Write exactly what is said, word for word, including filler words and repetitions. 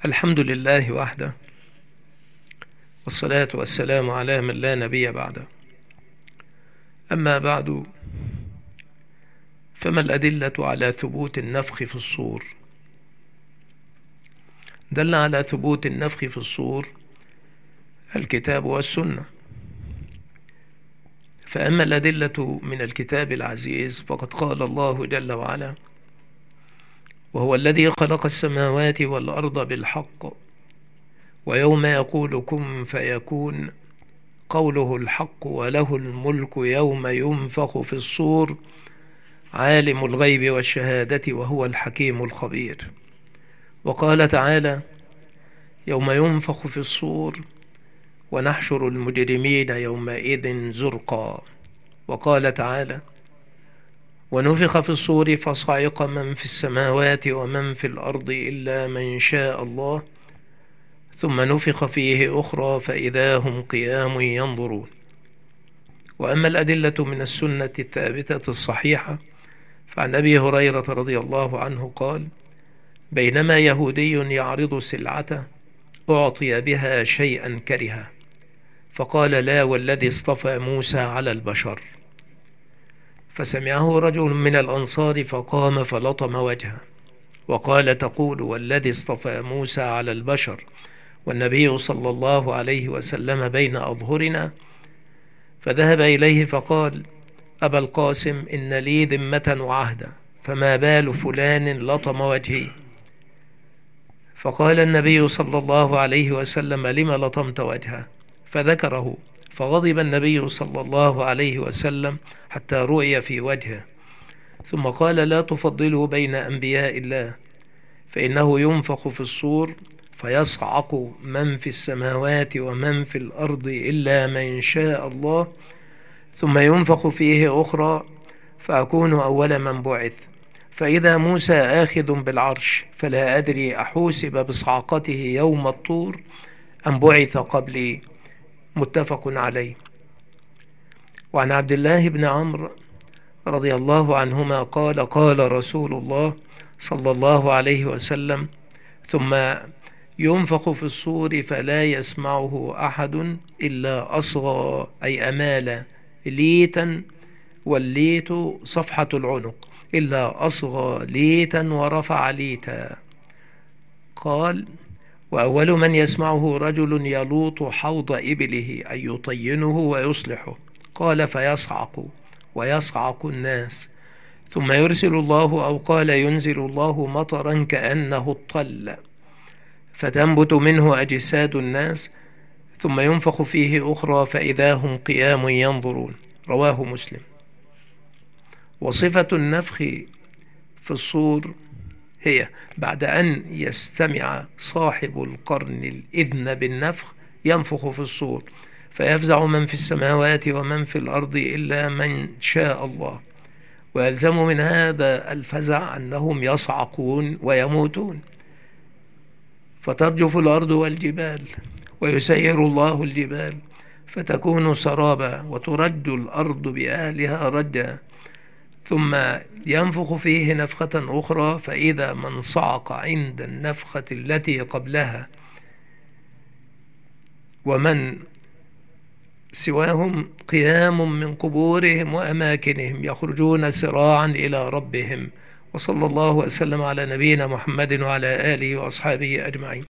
الحمد لله وحده، والصلاة والسلام على من لا نبي بعده. أما بعد، فما الأدلة على ثبوت النفخ في الصور؟ دل على ثبوت النفخ في الصور الكتاب والسنة. فأما الأدلة من الكتاب العزيز فقد قال الله جل وعلا: وهو الذي خلق السماوات والأرض بالحق ويوم يقول كن فيكون قوله الحق وله الملك يوم ينفخ في الصور عالم الغيب والشهادة وهو الحكيم الخبير. وقال تعالى: يوم ينفخ في الصور ونحشر المجرمين يومئذ زرقا. وقال تعالى: ونفخ في الصور فصعق من في السماوات ومن في الأرض إلا من شاء الله ثم نفخ فيه أخرى فإذا هم قيام ينظرون. وأما الأدلة من السنة الثابتة الصحيحة فعن أبي هريرة رضي الله عنه قال: بينما يهودي يعرض سلعته أعطي بها شيئا كرها فقال: لا والذي اصطفى موسى على البشر. فسمعه رجل من الأنصار فقام فلطم وجهه وقال: تقول والذي اصطفى موسى على البشر والنبي صلى الله عليه وسلم بين أظهرنا؟ فذهب إليه فقال: أبا القاسم، إن لي ذمة وعهدا، فما بال فلان لطم وجهي؟ فقال النبي صلى الله عليه وسلم: لم لطمت وجهه؟ فذكره، فغضب النبي صلى الله عليه وسلم حتى رؤي في وجهه، ثم قال: لا تفضلوا بين أنبياء الله، فإنه ينفخ في الصور فيصعق من في السماوات ومن في الأرض إلا من شاء الله، ثم ينفخ فيه أخرى فأكون أول من بعث، فإذا موسى آخذ بالعرش فلا أدري أحوسب بصعقته يوم الطور أم بعث قبلي. متفق عليه. وعن عبد الله بن عمرو رضي الله عنهما قال: قال رسول الله صلى الله عليه وسلم: ثم ينفخ في الصور فلا يسمعه أحد إلا أصغى، أي أمال ليتا، والليت صفحة العنق، إلا أصغى ليتا ورفع ليتا. قال: وأول من يسمعه رجل يلوط حوض إبله، أي يطينه ويصلحه. قال: فيصعق ويصعق الناس، ثم يرسل الله، أو قال ينزل الله، مطرا كأنه الطل فتنبت منه أجساد الناس، ثم ينفخ فيه أخرى فإذا هم قيام ينظرون. رواه مسلم. وصفة النفخ في الصور هي بعد أن يستمع صاحب القرن الإذن بالنفخ ينفخ في الصور فيفزع من في السماوات ومن في الأرض إلا من شاء الله، ويلزم من هذا الفزع أنهم يصعقون ويموتون، فترجف الأرض والجبال ويسير الله الجبال فتكون سرابا وترج الأرض بأهلها رجا، ثم ينفخ فيه نفخة أخرى فإذا من صعق عند النفخة التي قبلها ومن سواهم قيام من قبورهم وأماكنهم يخرجون سراعا إلى ربهم. وصلى الله وسلم على نبينا محمد وعلى آله وأصحابه أجمعين.